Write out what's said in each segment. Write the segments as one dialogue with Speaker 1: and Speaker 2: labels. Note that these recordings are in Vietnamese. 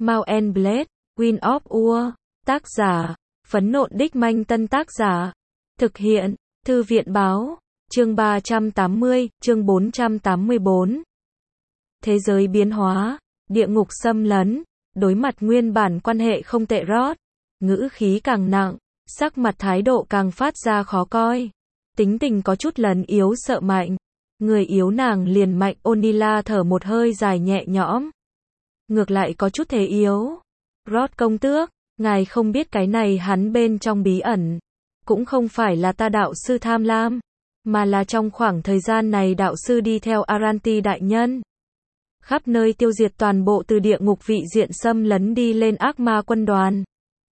Speaker 1: Mount and Blade, Wind of War. Tác giả, Phấn Nộn Đích Manh. Tân tác giả, thực hiện, Thư viện Báo. Chương 380, chương 484. Thế giới biến hóa, địa ngục xâm lấn. Đối mặt nguyên bản quan hệ không tệ Rod, ngữ khí càng nặng, sắc mặt thái độ càng phát ra khó coi. Tính tình có chút lần yếu sợ mạnh. Người yếu nàng liền mạnh. Onila thở một hơi dài nhẹ nhõm. Ngược lại có chút thế yếu. Rod công tước, ngài không biết cái này hắn bên trong bí ẩn. Cũng không phải là ta đạo sư tham lam, mà là trong khoảng thời gian này đạo sư đi theo Aranti đại nhân. Khắp nơi tiêu diệt toàn bộ từ địa ngục vị diện xâm lấn đi lên ác ma quân đoàn.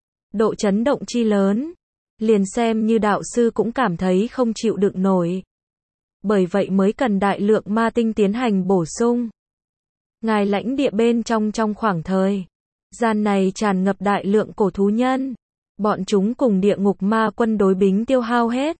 Speaker 1: Độ chấn động chi lớn. Liền xem như đạo sư cũng cảm thấy không chịu đựng nổi. Bởi vậy mới cần đại lượng ma tinh tiến hành bổ sung. Ngài lãnh địa bên trong khoảng thời gian này tràn ngập đại lượng cổ thú nhân. Bọn chúng cùng địa ngục ma quân đối bính tiêu hao hết.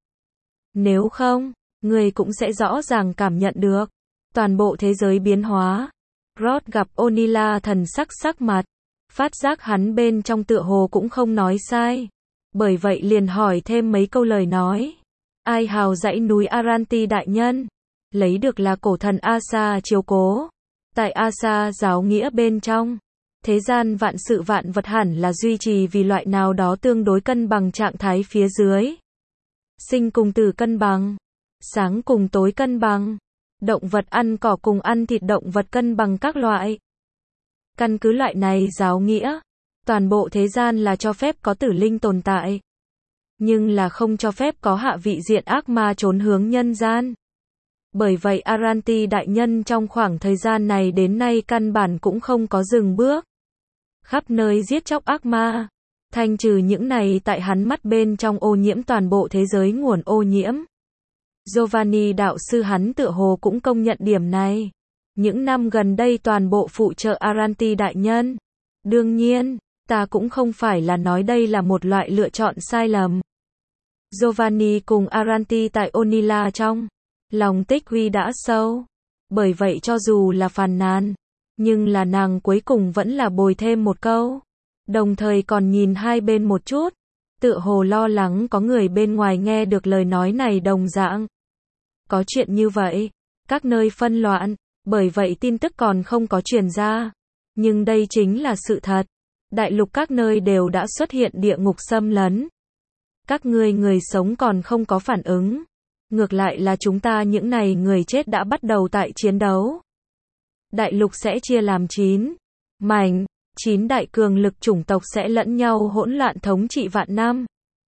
Speaker 1: Nếu không, người cũng sẽ rõ ràng cảm nhận được toàn bộ thế giới biến hóa. Rod gặp Onila thần sắc mặt, phát giác hắn bên trong tựa hồ cũng không nói sai. Bởi vậy liền hỏi thêm mấy câu lời nói. Ai hào dãy núi Aranti đại nhân, lấy được là cổ thần Asa chiếu cố. Tại Asa giáo nghĩa bên trong, thế gian vạn sự vạn vật hẳn là duy trì vì loại nào đó tương đối cân bằng trạng thái phía dưới. Sinh cùng tử cân bằng, sáng cùng tối cân bằng, động vật ăn cỏ cùng ăn thịt động vật cân bằng các loại. Căn cứ loại này giáo nghĩa, toàn bộ thế gian là cho phép có tử linh tồn tại, nhưng là không cho phép có hạ vị diện ác ma trốn hướng nhân gian. Bởi vậy Aranti đại nhân trong khoảng thời gian này đến nay căn bản cũng không có dừng bước. Khắp nơi giết chóc ác ma, thanh trừ những này tại hắn mắt bên trong ô nhiễm toàn bộ thế giới nguồn ô nhiễm. Giovanni đạo sư hắn tựa hồ cũng công nhận điểm này. Những năm gần đây toàn bộ phụ trợ Aranti đại nhân. Đương nhiên, ta cũng không phải là nói đây là một loại lựa chọn sai lầm. Giovanni cùng Aranti tại Onila trong lòng tích huy đã sâu. Bởi vậy cho dù là phàn nàn, nhưng là nàng cuối cùng vẫn là bồi thêm một câu. Đồng thời còn nhìn hai bên một chút. Tựa hồ lo lắng có người bên ngoài nghe được lời nói này đồng dạng. Có chuyện như vậy. Các nơi phân loạn. Bởi vậy tin tức còn không có truyền ra. Nhưng đây chính là sự thật. Đại lục các nơi đều đã xuất hiện địa ngục xâm lấn. Các người sống còn không có phản ứng. Ngược lại là chúng ta những này người chết đã bắt đầu tại chiến đấu. Đại lục sẽ chia làm 9 mảnh, 9 đại cường lực chủng tộc sẽ lẫn nhau hỗn loạn thống trị vạn năm.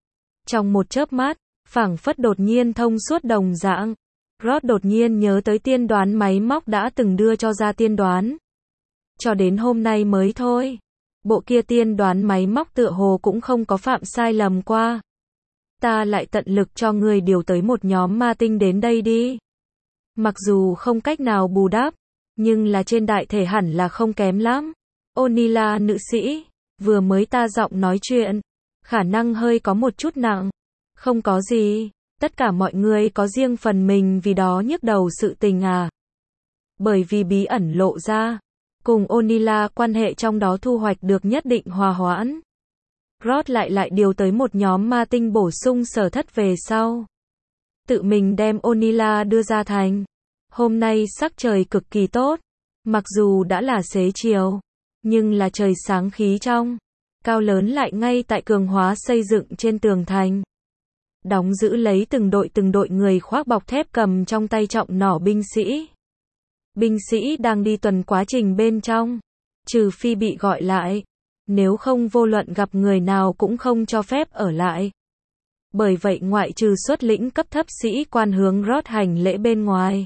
Speaker 1: Trong một chớp mắt, phảng phất đột nhiên thông suốt đồng dạng, Rod đột nhiên nhớ tới tiên đoán máy móc đã từng đưa cho ra tiên đoán. Cho đến hôm nay mới thôi. Bộ kia tiên đoán máy móc tựa hồ cũng không có phạm sai lầm qua. Ta lại tận lực cho người điều tới một nhóm ma tinh đến đây đi. Mặc dù không cách nào bù đắp, nhưng là trên đại thể hẳn là không kém lắm. Onila nữ sĩ, vừa mới ta giọng nói chuyện, khả năng hơi có một chút nặng. Không có gì, tất cả mọi người có riêng phần mình vì đó nhức đầu sự tình à. Bởi vì bí ẩn lộ ra, cùng Onila quan hệ trong đó thu hoạch được nhất định hòa hoãn. Rod lại điều tới một nhóm ma tinh bổ sung sở thất về sau. Tự mình đem Onila đưa ra thành. Hôm nay sắc trời cực kỳ tốt. Mặc dù đã là xế chiều, nhưng là trời sáng khí trong. Cao lớn lại ngay tại cường hóa xây dựng trên tường thành. Đóng giữ lấy từng đội người khoác bọc thép cầm trong tay trọng nỏ binh sĩ. Binh sĩ đang đi tuần quá trình bên trong. Trừ phi bị gọi lại. Nếu không vô luận gặp người nào cũng không cho phép ở lại. Bởi vậy ngoại trừ xuất lĩnh cấp thấp sĩ quan hướng Rod hành lễ bên ngoài.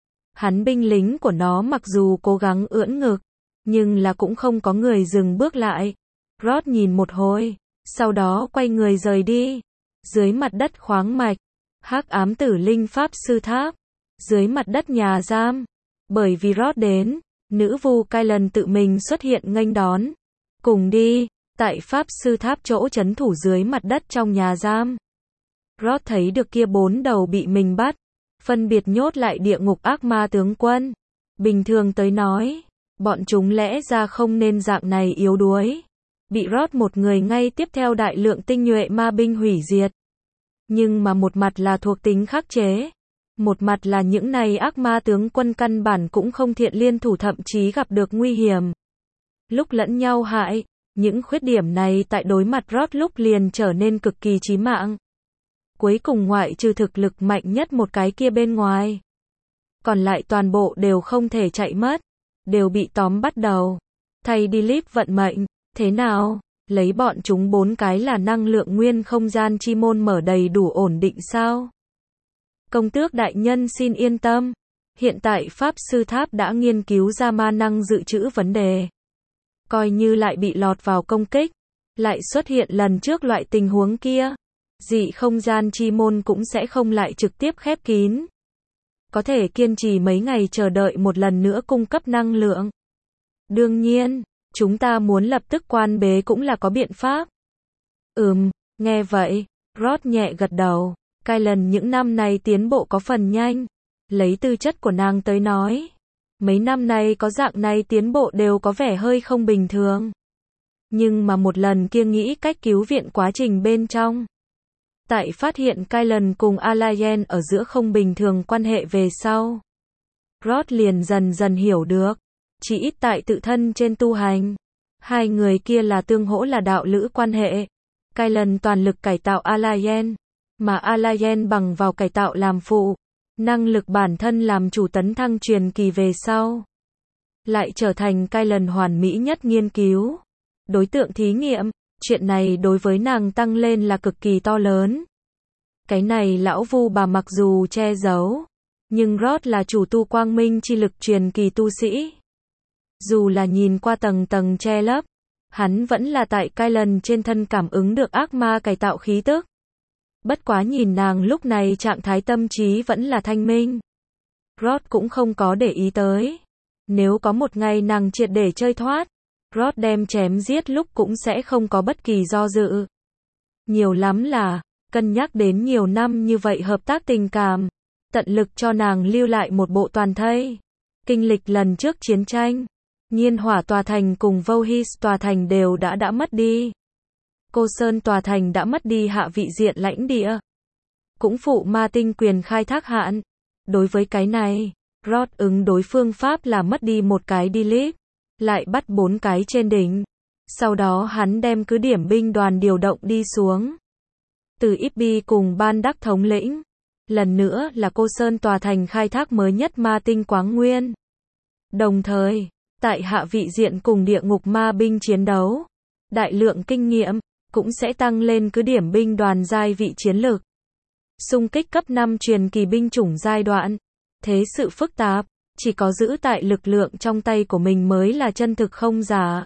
Speaker 1: Hắn binh lính của nó mặc dù cố gắng ưỡn ngực, nhưng là cũng không có người dừng bước lại. Rod nhìn một hồi, sau đó quay người rời đi. Dưới mặt đất khoáng mạch, hắc ám tử linh pháp sư tháp, dưới mặt đất nhà giam. Bởi vì Rod đến, nữ vu Kylan tự mình xuất hiện nghênh đón. Cùng đi, tại pháp sư tháp chỗ trấn thủ dưới mặt đất trong nhà giam. Rod thấy được kia 4 đầu bị mình bắt, phân biệt nhốt lại địa ngục ác ma tướng quân. Bình thường tới nói, Bọn chúng lẽ ra không nên dạng này yếu đuối. Bị Roth một người ngay tiếp theo đại lượng tinh nhuệ ma binh hủy diệt. Nhưng mà một mặt là thuộc tính khắc chế. Một mặt là những này ác ma tướng quân căn bản cũng không thiện liên thủ, thậm chí gặp được nguy hiểm. Lúc lẫn nhau hại, những khuyết điểm này tại đối mặt Roth lúc liền trở nên cực kỳ chí mạng. Cuối cùng ngoại trừ thực lực mạnh nhất một cái kia bên ngoài, còn lại toàn bộ đều không thể chạy mất, đều bị tóm bắt đầu. Thay Dilip vận mệnh, thế nào? Lấy bọn chúng 4 cái là năng lượng nguyên không gian chi môn mở đầy đủ ổn định sao? Công tước đại nhân xin yên tâm. Hiện tại Pháp Sư Tháp đã nghiên cứu ra ma năng dự trữ vấn đề. Coi như lại bị lọt vào công kích, lại xuất hiện lần trước loại tình huống kia, dị không gian chi môn cũng sẽ không lại trực tiếp khép kín. Có thể kiên trì mấy ngày chờ đợi một lần nữa cung cấp năng lượng. Đương nhiên, chúng ta muốn lập tức quan bế cũng là có biện pháp. Nghe vậy, Roth nhẹ gật đầu. Kylan những năm này tiến bộ có phần nhanh. Lấy tư chất của nàng tới nói, mấy năm nay có dạng này tiến bộ đều có vẻ hơi không bình thường. Nhưng mà một lần kia nghĩ cách cứu viện quá trình bên trong, tại phát hiện Kylan cùng Alayen ở giữa không bình thường quan hệ về sau, Roth liền dần dần hiểu được, chỉ ít tại tự thân trên tu hành, hai người kia là tương hỗ là đạo lữ quan hệ. Kylan toàn lực cải tạo Alayen, mà Alayen bằng vào cải tạo làm phụ, năng lực bản thân làm chủ tấn thăng truyền kỳ về sau, lại trở thành Kylan hoàn mỹ nhất nghiên cứu đối tượng thí nghiệm. Chuyện này đối với nàng tăng lên là cực kỳ to lớn. Cái này lão vu bà mặc dù che giấu, nhưng Roth là chủ tu quang minh chi lực truyền kỳ tu sĩ. Dù là nhìn qua tầng tầng che lấp, hắn vẫn là tại Kylan trên thân cảm ứng được ác ma cải tạo khí tức. Bất quá nhìn nàng lúc này trạng thái tâm trí vẫn là thanh minh. Roth cũng không có để ý tới. Nếu có một ngày nàng triệt để chơi thoát, Roth đem chém giết lúc cũng sẽ không có bất kỳ do dự. Nhiều lắm là, cân nhắc đến nhiều năm như vậy hợp tác tình cảm, tận lực cho nàng lưu lại một bộ toàn thây. Kinh lịch lần trước chiến tranh, Nhiên Hỏa tòa thành cùng Vohis tòa thành đều đã mất đi. Cô Sơn tòa thành đã mất đi hạ vị diện lãnh địa. Cũng phụ ma tinh quyền khai thác hạn. Đối với cái này, Roth ứng đối phương pháp là mất đi một cái Dilip, lại bắt 4 cái trên đỉnh. Sau đó hắn đem cứ điểm binh đoàn điều động đi xuống. Từ Ibbi cùng Ban Đắc thống lĩnh. Lần nữa là Cô Sơn tòa thành khai thác mới nhất ma tinh quáng nguyên. Đồng thời, tại hạ vị diện cùng địa ngục ma binh chiến đấu, đại lượng kinh nghiệm cũng sẽ tăng lên cứ điểm binh đoàn giai vị chiến lược. Xung kích cấp 5 truyền kỳ binh chủng giai đoạn. Thế sự phức tạp, chỉ có giữ tại lực lượng trong tay của mình mới là chân thực không giả.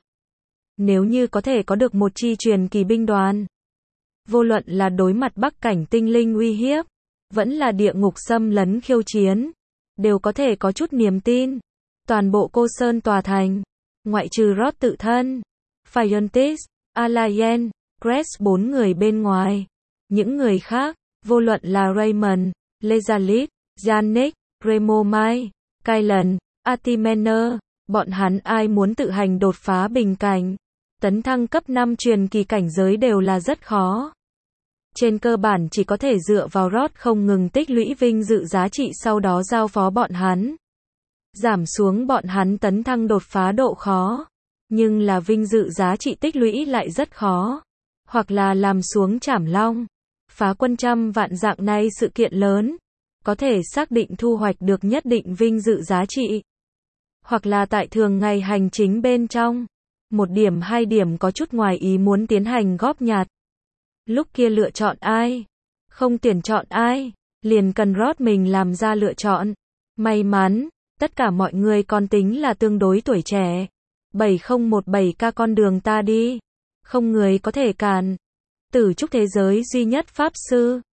Speaker 1: Nếu như có thể có được một chi truyền kỳ binh đoàn, vô luận là đối mặt bắc cảnh tinh linh uy hiếp, vẫn là địa ngục xâm lấn khiêu chiến, đều có thể có chút niềm tin. Toàn bộ Cô Sơn tòa thành, ngoại trừ Roth tự thân, Phiontis, Alayen, Crest 4 người bên ngoài. Những người khác, vô luận là Raymond, Lezalit, Yannick, Remo Mai, Kylan, Artimener, bọn hắn ai muốn tự hành đột phá bình cảnh, tấn thăng cấp 5 truyền kỳ cảnh giới đều là rất khó. Trên cơ bản chỉ có thể dựa vào Roth không ngừng tích lũy vinh dự giá trị sau đó giao phó bọn hắn. Giảm xuống bọn hắn tấn thăng đột phá độ khó. Nhưng là vinh dự giá trị tích lũy lại rất khó. Hoặc là làm xuống Trảm Long, phá quân trăm vạn dạng này sự kiện lớn, có thể xác định thu hoạch được nhất định vinh dự giá trị. Hoặc là tại thường ngày hành chính bên trong, 1 điểm 2 điểm có chút ngoài ý muốn tiến hành góp nhặt. Lúc kia lựa chọn ai? Không tuyển chọn ai? Liền cần Roth mình làm ra lựa chọn. May mắn, tất cả mọi người còn tính là tương đối tuổi trẻ. 7017K con đường ta đi. Không người có thể cản. Tử trúc thế giới duy nhất Pháp Sư.